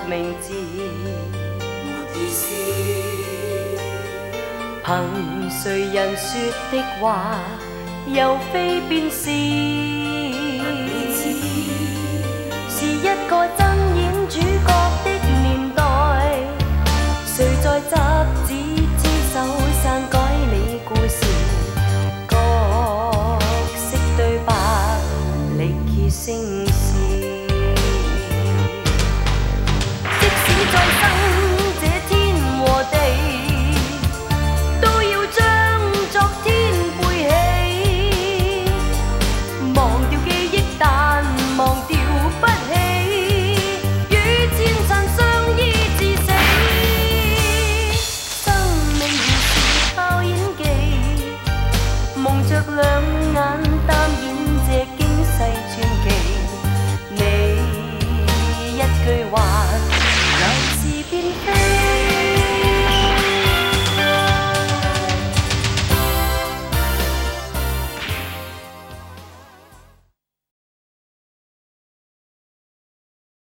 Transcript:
名字。凭谁人说的话，又非便是，是一个真演主角的年代。谁在杂志之手篡改你故事？角色对白，力竭声势。即使再生这天和地，都要将昨天背弃。忘掉记忆，但忘掉不起，与前尘相依至死。生命如是靠演技，蒙着两眼担演这惊世传奇。你一句话，又是变非。